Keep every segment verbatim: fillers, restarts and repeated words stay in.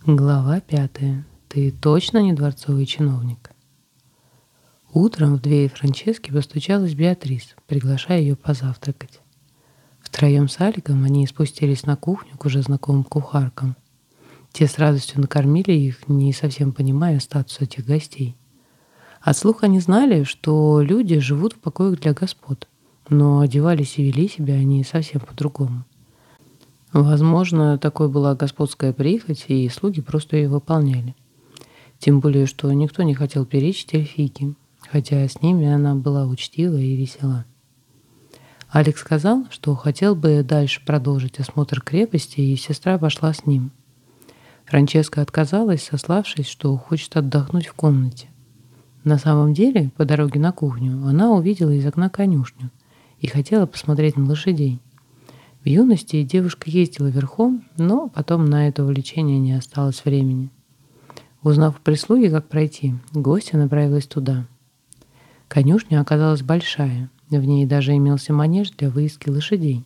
Глава пятая. Ты точно не дворцовый чиновник? Утром в дверь Франчески постучалась Беатрис, приглашая ее позавтракать. Втроем с Аликом они спустились на кухню к уже знакомым кухаркам. Те с радостью накормили их, не совсем понимая статус этих гостей. От слуха они знали, что люди живут в покоях для господ, но одевались и вели себя они совсем по-другому. Возможно, такой была господская прихоть, и слуги просто ее выполняли. Тем более, что никто не хотел перечить эльфийке, хотя с ними она была учтива и весела. Алекс сказал, что хотел бы дальше продолжить осмотр крепости, и сестра пошла с ним. Франческа отказалась, сославшись, что хочет отдохнуть в комнате. На самом деле, по дороге на кухню, она увидела из окна конюшню и хотела посмотреть на лошадей. В юности девушка ездила верхом, но потом на это увлечение не осталось времени. Узнав у прислуги, как пройти, гостья направилась туда. Конюшня оказалась большая, в ней даже имелся манеж для выездки лошадей.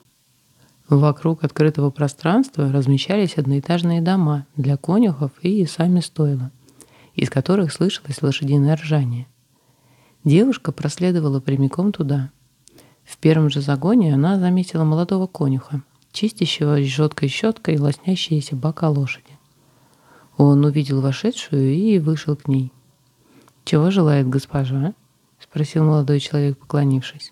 Вокруг открытого пространства размещались одноэтажные дома для конюхов и сами стойла, из которых слышалось лошадиное ржание. Девушка проследовала прямиком туда. В первом же загоне она заметила молодого конюха, чистящего жесткой щеткой лоснящиеся бока лошади. Он увидел вошедшую и вышел к ней. «Чего желает госпожа?» — спросил молодой человек, поклонившись.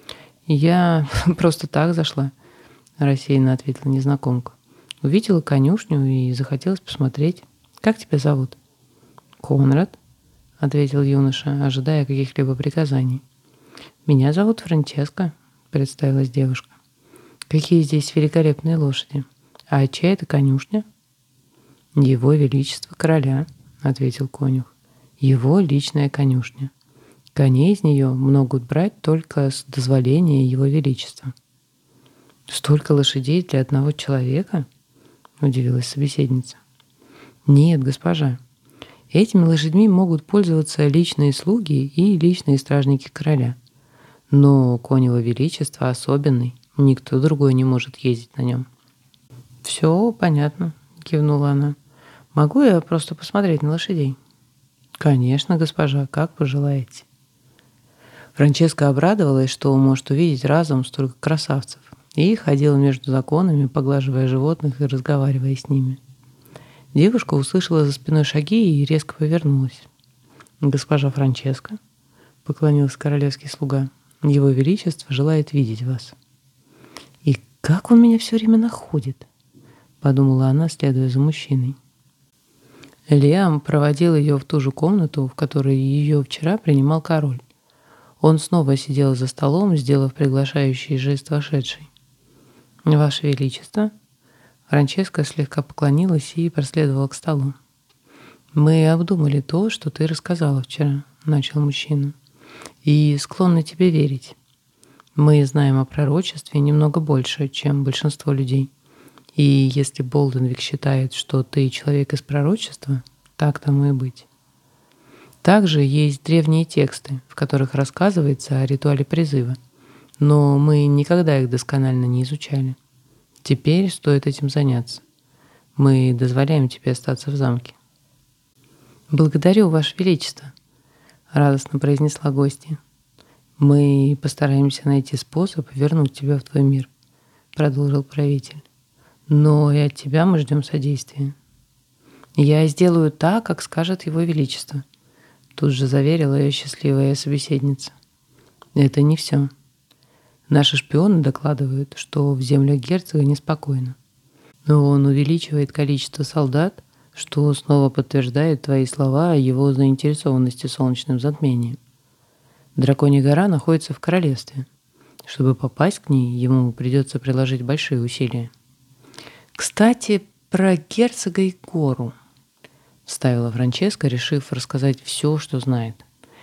«Я просто так зашла», — рассеянно ответила незнакомка. «Увидела конюшню и захотелось посмотреть. Как тебя зовут?» «Конрад», — ответил юноша, ожидая каких-либо приказаний. «Меня зовут Франческа», — представилась девушка. «Какие здесь великолепные лошади! А чья это конюшня?» «Его Величество Короля», — ответил конюх. «Его личная конюшня. Коней из нее могут брать только с дозволения Его Величества». «Столько лошадей для одного человека?» — удивилась собеседница. «Нет, госпожа. Этими лошадьми могут пользоваться личные слуги и личные стражники короля. Но конь Его Величества особенный, никто другой не может ездить на нем». «Все понятно», — кивнула она. «Могу я просто посмотреть на лошадей?» «Конечно, госпожа, как пожелаете». Франческа обрадовалась, что может увидеть разом столько красавцев, и ходила между законами, поглаживая животных и разговаривая с ними. Девушка услышала за спиной шаги и резко повернулась. «Госпожа Франческа», — поклонился королевский слуга, — «Его Величество желает видеть вас». «И как он меня все время находит?» — подумала она, следуя за мужчиной. Лиам проводил ее в ту же комнату, в которой ее вчера принимал король. Он снова сидел за столом, сделав приглашающий жест вошедшей. «Ваше Величество», Франческа слегка поклонилась и проследовала к столу. «Мы обдумали то, что ты рассказала вчера», — начал мужчина, — «и склонны тебе верить. Мы знаем о пророчестве немного больше, чем большинство людей. И если Болденвик считает, что ты человек из пророчества, так тому и быть. Также есть древние тексты, в которых рассказывается о ритуале призыва, но мы никогда их досконально не изучали. Теперь стоит этим заняться. Мы дозволяем тебе остаться в замке». «Благодарю, Ваше Величество», — радостно произнесла гостья. «Мы постараемся найти способ вернуть тебя в твой мир», — продолжил правитель. «Но и от тебя мы ждем содействия». «Я сделаю так, как скажет Его Величество», — тут же заверила ее счастливая собеседница. «Это не все. Наши шпионы докладывают, что в землях герцога неспокойно. Но он увеличивает количество солдат, что снова подтверждает твои слова о его заинтересованности солнечным затмением. Драконья гора находится в королевстве. Чтобы попасть к ней, ему придется приложить большие усилия». «Кстати, про герцога и гору», — вставила Франческа, решив рассказать все, что знает.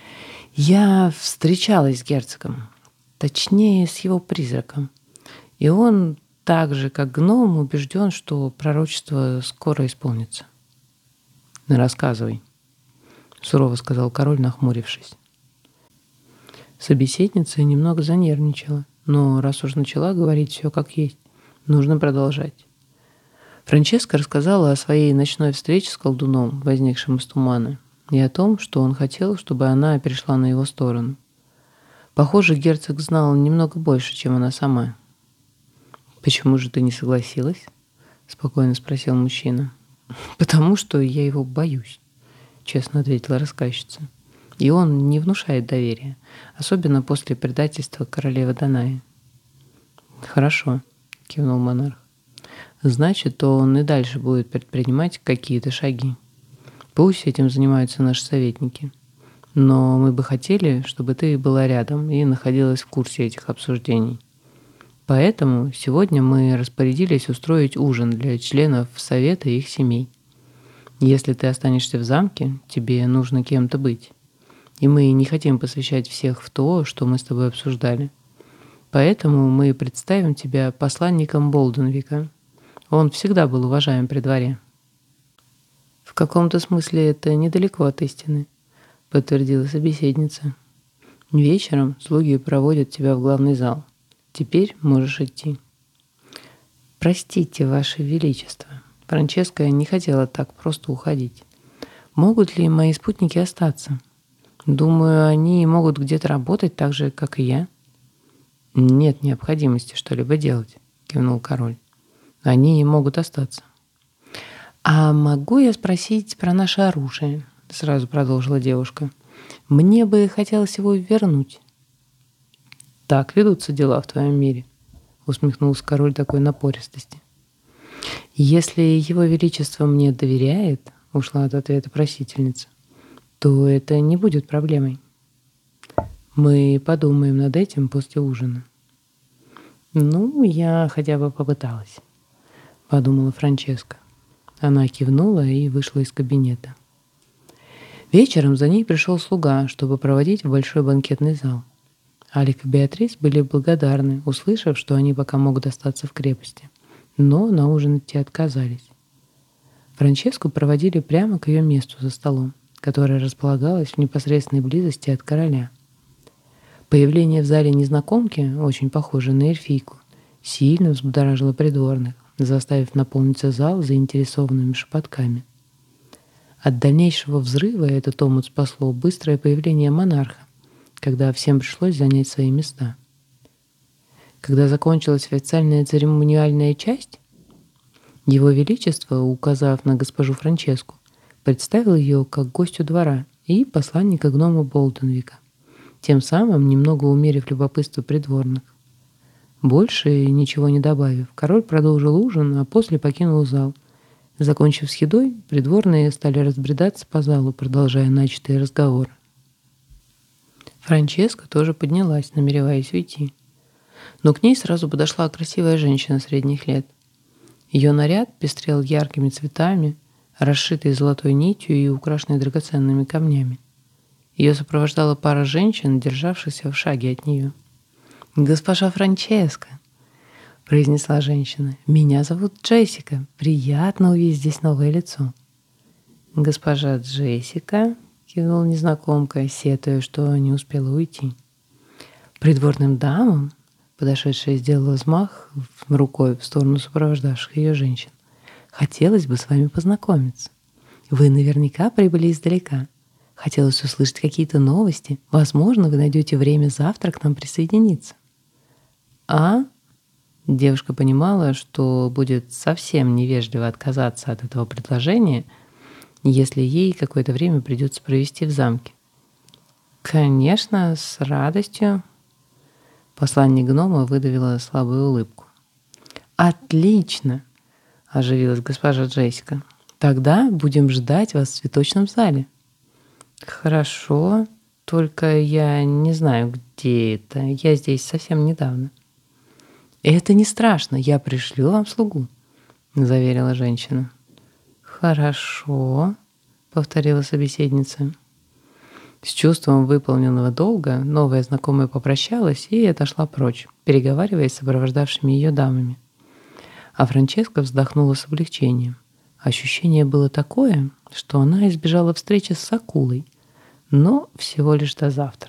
«Я встречалась с герцогом, точнее, с его призраком, и он так же, как гном, убежден, что пророчество скоро исполнится». «Рассказывай», — сурово сказал король, нахмурившись. Собеседница немного занервничала, но раз уж начала говорить все как есть, нужно продолжать. Франческа рассказала о своей ночной встрече с колдуном, возникшим из тумана, и о том, что он хотел, чтобы она перешла на его сторону. Похоже, герцог знал немного больше, чем она сама. «Почему же ты не согласилась?» — спокойно спросил мужчина. «Потому что я его боюсь», — честно ответила рассказчица. «И он не внушает доверия, особенно после предательства королевы Данаи». «Хорошо», — кивнул монарх. «Значит, то он и дальше будет предпринимать какие-то шаги. Пусть этим занимаются наши советники. Но мы бы хотели, чтобы ты была рядом и находилась в курсе этих обсуждений. Поэтому сегодня мы распорядились устроить ужин для членов совета и их семей. Если ты останешься в замке, тебе нужно кем-то быть. И мы не хотим посвящать всех в то, что мы с тобой обсуждали. Поэтому мы представим тебя посланником Болденвика. Он всегда был уважаем при дворе». «В каком-то смысле это недалеко от истины», — подтвердила собеседница. «Вечером слуги проводят тебя в главный зал. Теперь можешь идти». «Простите, Ваше Величество». Франческа не хотела так просто уходить. «Могут ли мои спутники остаться? Думаю, они могут где-то работать так же, как и я». «Нет необходимости что-либо делать», — кивнул король. «Они могут остаться». «А могу я спросить про наше оружие?» — сразу продолжила девушка. «Мне бы хотелось его вернуть». «Так ведутся дела в твоем мире», — усмехнулся король такой напористости. «Если его величество мне доверяет», — ушла от ответа просительница, «то это не будет проблемой. Мы подумаем над этим после ужина». «Ну, я хотя бы попыталась», — подумала Франческа. Она кивнула и вышла из кабинета. Вечером за ней пришел слуга, чтобы проводить в большой банкетный зал. Алик и Беатрис были благодарны, услышав, что они пока могут остаться в крепости, но на ужин идти отказались. Франческу проводили прямо к ее месту за столом, которое располагалось в непосредственной близости от короля. Появление в зале незнакомки, очень похожей на эльфийку, сильно взбудоражило придворных, заставив наполниться зал заинтересованными шепотками. От дальнейшего взрыва этот омут спасло быстрое появление монарха, когда всем пришлось занять свои места. Когда закончилась официальная церемониальная часть, его величество, указав на госпожу Франческу, представил ее как гостью двора и посланника гнома Болденвика, тем самым немного умерив любопытство придворных. Больше ничего не добавив, король продолжил ужин, а после покинул зал. Закончив с едой, придворные стали разбредаться по залу, продолжая начатый разговор. Франческа тоже поднялась, намереваясь уйти. Но к ней сразу подошла красивая женщина средних лет. Ее наряд пестрел яркими цветами, расшитый золотой нитью и украшенный драгоценными камнями. Ее сопровождала пара женщин, державшихся в шаге от нее. «Госпожа Франческа», — произнесла женщина, — «меня зовут Джессика. Приятно увидеть здесь новое лицо». «Госпожа Джессика», — кивнула незнакомка, сетуя, что не успела уйти. Придворным дамам, подошедшая сделала взмах рукой в сторону сопровождавших ее женщин, «хотелось бы с вами познакомиться. Вы наверняка прибыли издалека. Хотелось услышать какие-то новости. Возможно, вы найдете время завтра к нам присоединиться». «А?» Девушка понимала, что будет совсем невежливо отказаться от этого предложения, если ей какое-то время придется провести в замке. «Конечно, с радостью». Посланник гнома выдавила слабую улыбку. «Отлично!» — оживилась госпожа Джессика. «Тогда будем ждать вас в цветочном зале». «Хорошо, только я не знаю, где это. Я здесь совсем недавно». «Это не страшно, я пришлю вам слугу», — заверила женщина. «Хорошо», — повторила собеседница. С чувством выполненного долга новая знакомая попрощалась и отошла прочь, переговариваясь с сопровождавшими ее дамами. А Франческа вздохнула с облегчением. Ощущение было такое, что она избежала встречи с акулой, но всего лишь до завтра.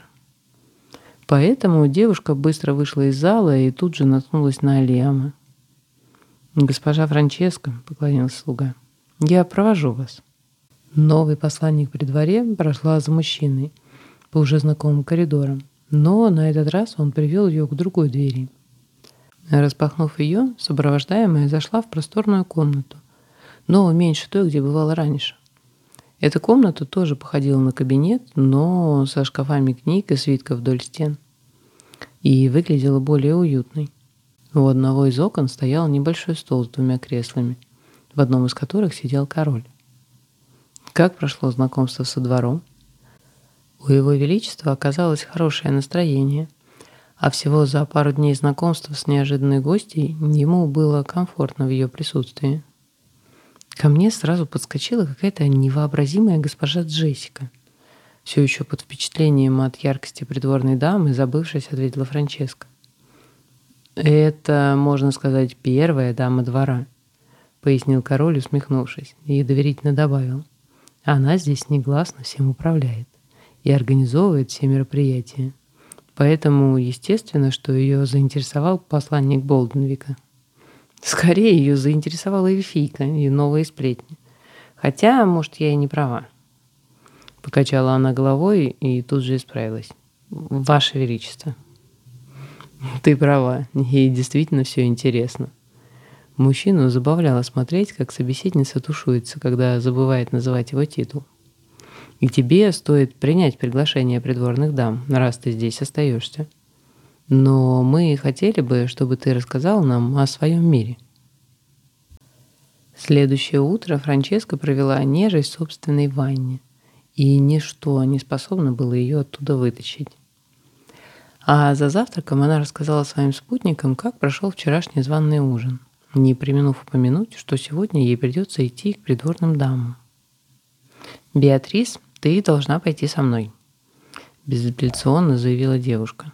Поэтому девушка быстро вышла из зала и тут же наткнулась на Алиама. «Госпожа Франческа», — поклонился слуга, — «я провожу вас». Новый посланник при дворе прошла за мужчиной по уже знакомым коридорам, но на этот раз он привел ее к другой двери. Распахнув ее, сопровождаемая зашла в просторную комнату, но меньше той, где бывала раньше. Эта комната тоже походила на кабинет, но со шкафами книг и свитков вдоль стен, и выглядела более уютной. У одного из окон стоял небольшой стол с двумя креслами, в одном из которых сидел король. Как прошло знакомство со двором? У его величества оказалось хорошее настроение, а всего за пару дней знакомства с неожиданной гостьей ему было комфортно в ее присутствии. Ко мне сразу подскочила какая-то невообразимая госпожа Джессика. Все еще под впечатлением от яркости придворной дамы, забывшись, ответила Франческа. «Это, можно сказать, первая дама двора», — пояснил король, усмехнувшись, и доверительно добавил. «Она здесь негласно всем управляет и организовывает все мероприятия. Поэтому, естественно, что ее заинтересовал посланник Болденвика. Скорее, ее заинтересовала эльфийка и новые сплетни. Хотя, может, я и не права». Покачала она головой и тут же исправилась. «Ваше Величество». «Ты права, ей действительно все интересно». Мужчину забавляло смотреть, как собеседница тушуется, когда забывает называть его титул. «И тебе стоит принять приглашение придворных дам, раз ты здесь остаешься. Но мы хотели бы, чтобы ты рассказал нам о своем мире». Следующее утро Франческа провела нежесть в собственной ванне, и ничто не способно было ее оттуда вытащить. А за завтраком она рассказала своим спутникам, как прошел вчерашний званый ужин, не преминув упомянуть, что сегодня ей придется идти к придворным дамам. «Беатрис, ты должна пойти со мной», — безапелляционно заявила девушка.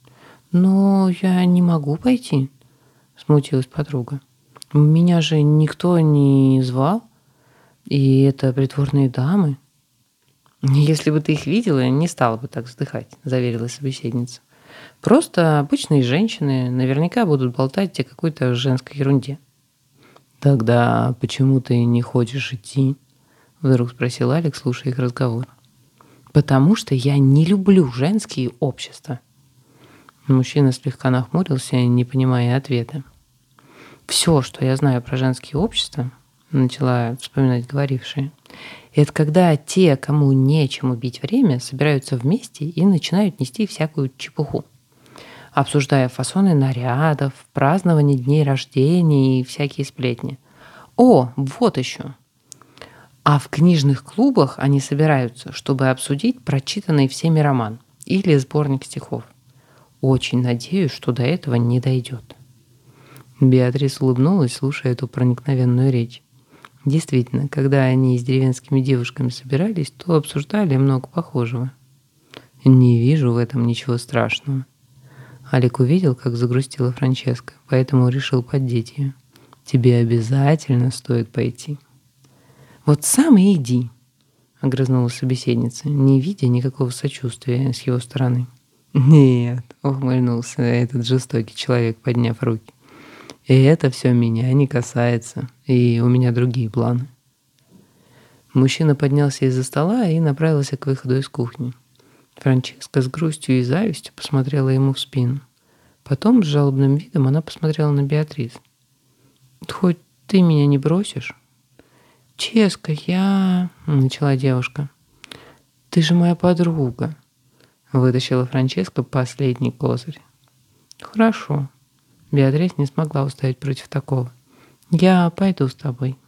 «Но я не могу пойти», — смутилась подруга. «Меня же никто не звал, и это придворные дамы». «Если бы ты их видела, не стала бы так вздыхать», — заверила собеседница. «Просто обычные женщины наверняка будут болтать о какой-то женской ерунде». «Тогда почему ты не хочешь идти?» — вдруг спросил Алекс, слушая их разговор. «Потому что я не люблю женские общества». Мужчина слегка нахмурился, не понимая ответа. «Все, что я знаю про женские общества», — начала вспоминать говорившая, «это когда те, кому нечем убить время, собираются вместе и начинают нести всякую чепуху, обсуждая фасоны нарядов, празднование дней рождения и всякие сплетни. О, вот еще. А в книжных клубах они собираются, чтобы обсудить прочитанный всеми роман или сборник стихов. Очень надеюсь, что до этого не дойдет». Беатрис улыбнулась, слушая эту проникновенную речь. Действительно, когда они с деревенскими девушками собирались, то обсуждали много похожего. «Не вижу в этом ничего страшного». Алик увидел, как загрустила Франческа, поэтому решил поддеть ее. «Тебе обязательно стоит пойти». «Вот сам и иди», — огрызнулась собеседница, не видя никакого сочувствия с его стороны. «Нет», — ухмыльнулся этот жестокий человек, подняв руки. «И это все меня не касается, и у меня другие планы». Мужчина поднялся из-за стола и направился к выходу из кухни. Франческа с грустью и завистью посмотрела ему в спину. Потом с жалобным видом она посмотрела на Беатрис. «Хоть ты меня не бросишь?» «Ческа, я...» — начала девушка. «Ты же моя подруга», — вытащила Франческа последний козырь. «Хорошо». Беатрис не смогла устоять против такого. «Я пойду с тобой».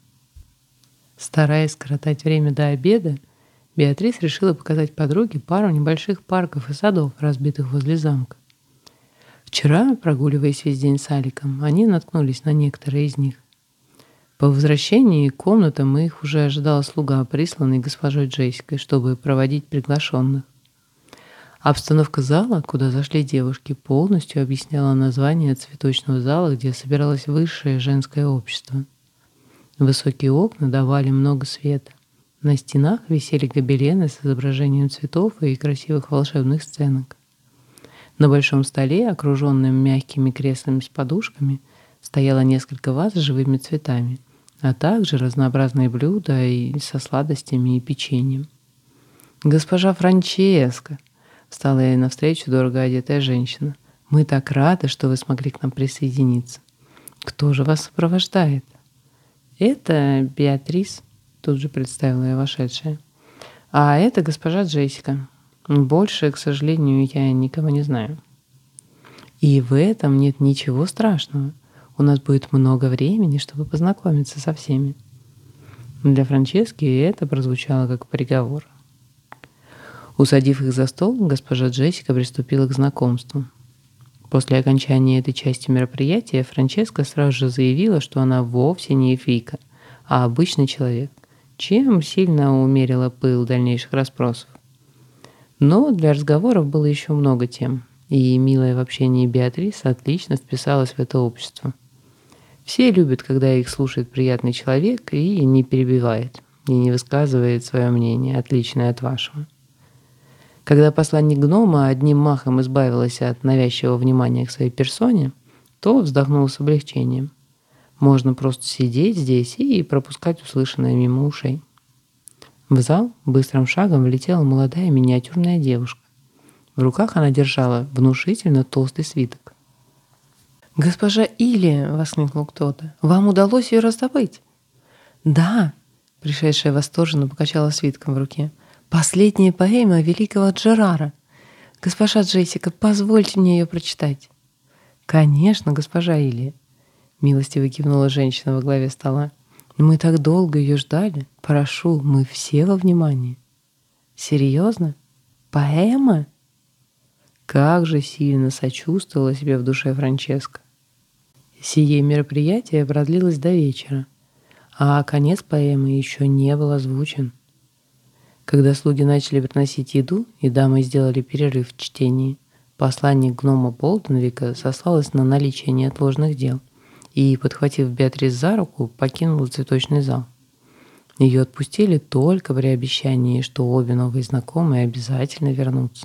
Стараясь скоротать время до обеда, Беатрис решила показать подруге пару небольших парков и садов, разбитых возле замка. Вчера, прогуливаясь весь день с Аликом, они наткнулись на некоторые из них. По возвращении к комнатам их уже ожидал слуга, присланный госпожой Джессикой, чтобы проводить приглашенных. Обстановка зала, куда зашли девушки, полностью объясняла название цветочного зала, где собиралось высшее женское общество. Высокие окна давали много света. На стенах висели гобелены с изображением цветов и красивых волшебных сценок. На большом столе, окруженном мягкими креслами с подушками, Стояло несколько ваз с живыми цветами, а также разнообразные блюда и со сладостями и печеньем. «Госпожа Франческа!» — встала ей навстречу дорого одетая женщина. «Мы так рады, что вы смогли к нам присоединиться. Кто же вас сопровождает?» «Это Беатрис», — тут же представила я вошедшая. «А это госпожа Джессика. Больше, к сожалению, я никого не знаю». «И в этом нет ничего страшного. У нас будет много времени, чтобы познакомиться со всеми». Для Франчески это прозвучало как приговор. Усадив их за стол, госпожа Джессика приступила к знакомству. После окончания этой части мероприятия Франческа сразу же заявила, что она вовсе не эльфийка, а обычный человек, чем сильно умерила пыл дальнейших расспросов. Но для разговоров было еще много тем, и милая в общении Беатрис отлично вписалась в это общество. Все любят, когда их слушает приятный человек и не перебивает, и не высказывает свое мнение, отличное от вашего. Когда посланник гнома одним махом избавилась от навязчивого внимания к своей персоне, то вздохнул с облегчением. Можно просто сидеть здесь и пропускать услышанное мимо ушей. В зал быстрым шагом влетела молодая миниатюрная девушка. В руках она держала внушительно толстый свиток. «Госпожа Или!» — воскликнул кто-то. «Вам удалось ее раздобыть?» «Да!» — пришедшая восторженно покачала свитком в руке. «Последняя поэма великого Джерара. Госпожа Джессика, позвольте мне ее прочитать». «Конечно, госпожа Или!» — милостиво кивнула женщина во главе стола. «Мы так долго ее ждали. Прошу, мы все во внимании». «Серьезно? Поэма?» Как же сильно сочувствовала себе в душе Франческа. Сие мероприятие продлилось до вечера, а конец поэмы еще не был озвучен. Когда слуги начали приносить еду, и дамы сделали перерыв в чтении, посланник гнома Болденвика сослалась на наличие неотложных дел и, подхватив Беатрис за руку, покинула цветочный зал. Ее отпустили только при обещании, что обе новые знакомые обязательно вернутся.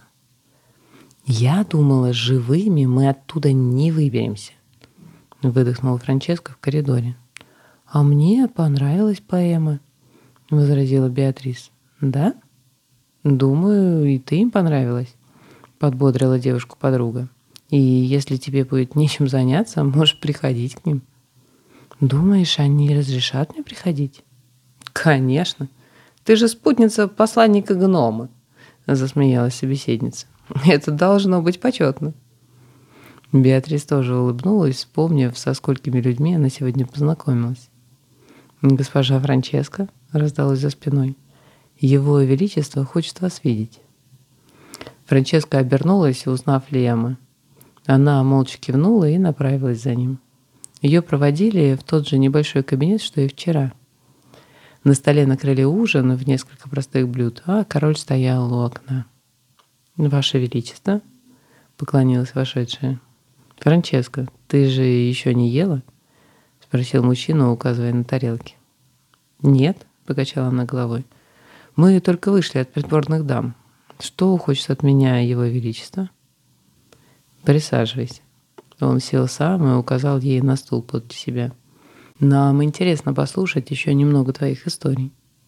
«Я думала, живыми мы оттуда не выберемся», — выдохнула Франческа в коридоре. «А мне понравилась поэма», — возразила Беатрис. «Да? Думаю, и ты им понравилась», — подбодрила девушку подруга. «И если тебе будет нечем заняться, можешь приходить к ним». «Думаешь, они разрешат мне приходить?» «Конечно. Ты же спутница посланника гнома», — засмеялась собеседница. «Это должно быть почетно». Беатрис тоже улыбнулась, вспомнив, со сколькими людьми она сегодня познакомилась. «Госпожа Франческа», — раздалась за спиной, — «Его Величество хочет вас видеть». Франческа обернулась, узнав Лиама. Она молча кивнула и направилась за ним. Ее проводили в тот же небольшой кабинет, что и вчера. На столе накрыли ужин в несколько простых блюд, а король стоял у окна. «Ваше Величество», — поклонилась вошедшая. «Франческа, ты же еще не ела?» — спросил мужчина, указывая на тарелки. «Нет», — покачала она головой. «Мы только вышли от придворных дам. Что хочет от меня Его Величество?» «Присаживайся». Он сел сам и указал ей на стул подле себя. «Нам интересно послушать еще немного твоих историй».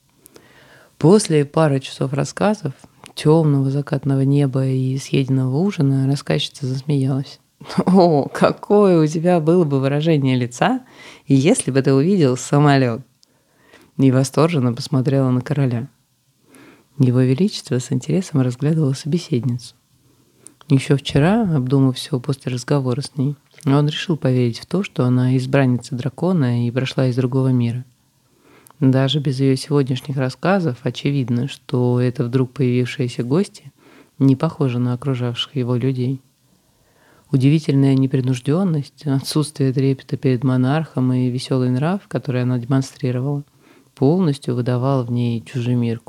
После пары часов рассказов, темного закатного неба и съеденного ужина, рассказчица засмеялась. «О, какое у тебя было бы выражение лица, если бы ты увидел самолет!» И восторженно посмотрела на короля. Его Величество с интересом разглядывало собеседницу. Еще вчера, обдумав все после разговора с ней, он решил поверить в то, что она избранница дракона и прошла из другого мира. Даже без ее сегодняшних рассказов очевидно, что эта вдруг появившаяся гостья не похожа на окружавших его людей. Удивительная непринужденность, отсутствие трепета перед монархом и веселый нрав, который она демонстрировала, полностью выдавал в ней чужемирку.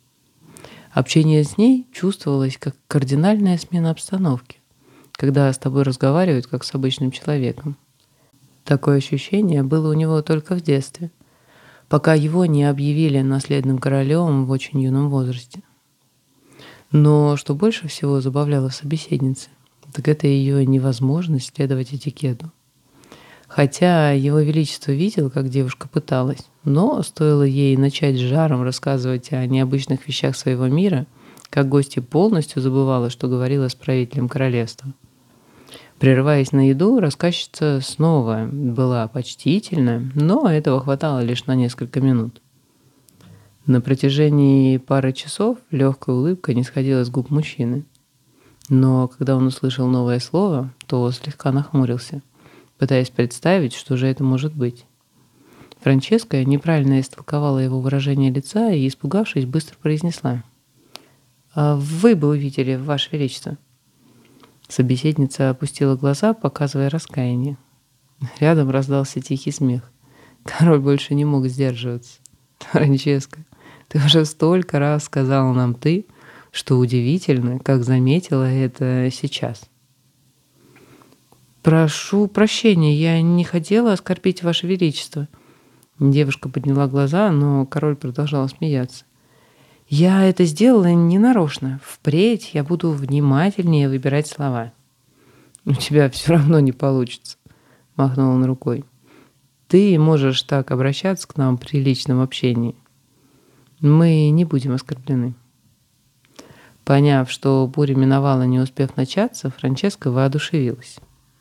Общение с ней чувствовалось как кардинальная смена обстановки, когда с тобой разговаривают как с обычным человеком. Такое ощущение было у него только в детстве, пока его не объявили наследным королем в очень юном возрасте. Но что больше всего забавляло собеседницы, так это ее невозможность следовать этикету. Хотя его величество видел, как девушка пыталась, но стоило ей начать с жаром рассказывать о необычных вещах своего мира, как гостья полностью забывала, что говорила с правителем королевства. Прерываясь на еду, рассказчица снова была почтительна, но этого хватало лишь на несколько минут. На протяжении пары часов легкая улыбка не сходила с губ мужчины. Но когда он услышал новое слово, то слегка нахмурился, пытаясь представить, что же это может быть. Франческа неправильно истолковала его выражение лица и, испугавшись, быстро произнесла: «А вы бы увидели, Ваше Величество». Собеседница опустила глаза, показывая раскаяние. Рядом раздался тихий смех. Король больше не мог сдерживаться. «Франческа, ты уже столько раз сказала нам «ты», что удивительно, как заметила это сейчас». «Прошу прощения, я не хотела оскорбить Ваше Величество». Девушка подняла глаза, но король продолжал смеяться. «Я это сделала ненарочно. Впредь я буду внимательнее выбирать слова». «У тебя все равно не получится», — махнул он рукой. «Ты можешь так обращаться к нам при личном общении. Мы не будем оскорблены». Поняв, что буря миновала, не успев начаться, Франческа воодушевилась.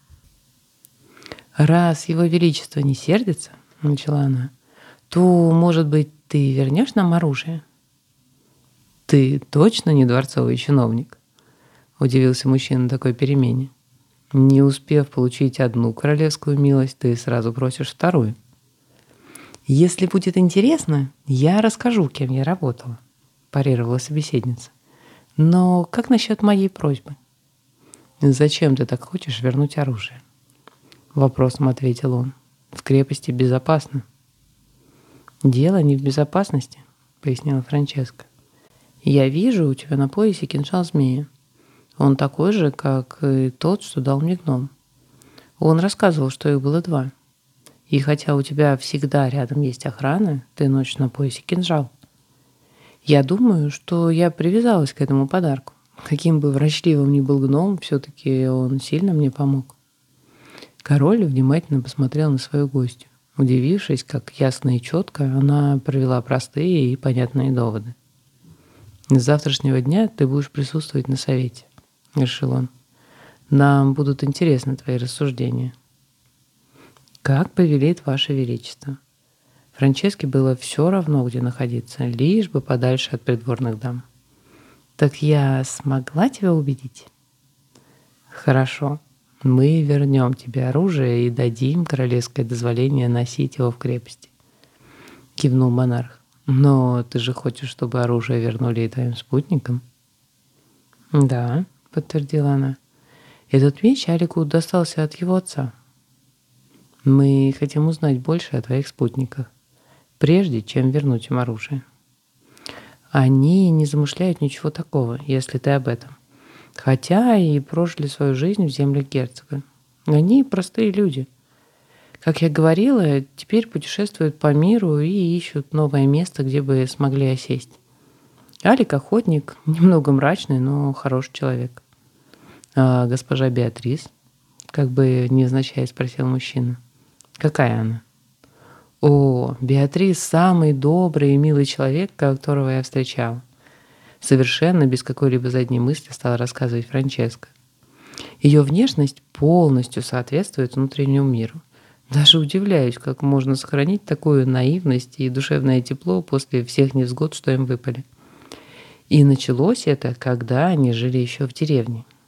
«Раз его величество не сердится, — начала она, — то, может быть, ты вернешь нам оружие?» «Ты точно не дворцовый чиновник?» — удивился мужчина такой перемене. «Не успев получить одну королевскую милость, ты сразу просишь вторую». «Если будет интересно, я расскажу, кем я работала», — парировала собеседница. «Но как насчет моей просьбы?» «Зачем ты так хочешь вернуть оружие?» — вопросом ответил он. «В крепости безопасно». «Дело не в безопасности», — пояснила Франческа. «Я вижу у тебя на поясе кинжал змея. Он такой же, как и тот, что дал мне гном. Он рассказывал, что их было два. И хотя у тебя всегда рядом есть охрана, ты носишь на поясе кинжал. Я думаю, что я привязалась к этому подарку. Каким бы врачливым ни был гном, все-таки он сильно мне помог». Король внимательно посмотрел на свою гостью, удивившись, как ясно и четко она провела простые и понятные доводы. «С завтрашнего дня ты будешь присутствовать на совете», — решил он. «Нам будут интересны твои рассуждения». «Как повелит Ваше Величество». Франческе было все равно, где находиться, лишь бы подальше от придворных дам. «Так я смогла тебя убедить?» «Хорошо. Мы вернем тебе оружие и дадим королевское дозволение носить его в крепости», — кивнул монарх. «Но ты же хочешь, чтобы оружие вернули и твоим спутникам?» «Да», — подтвердила она. «Этот меч Алику достался от его отца. Мы хотим узнать больше о твоих спутниках, прежде чем вернуть им оружие. Они не замышляют ничего такого, если ты об этом. Хотя и прожили свою жизнь в землях герцога. Они простые люди. Как я говорила, теперь путешествуют по миру и ищут новое место, где бы смогли осесть. Алик — охотник, немного мрачный, но хороший человек». «А госпожа Беатрис?» — как бы невзначай спросил мужчина. «Какая она?» «О, Беатрис — самый добрый и милый человек, которого я встречала». Совершенно без какой-либо задней мысли стала рассказывать Франческа. «Ее внешность полностью соответствует внутреннему миру. Даже удивляюсь, как можно сохранить такую наивность и душевное тепло после всех невзгод, что им выпали. И началось это, когда они жили еще в деревне.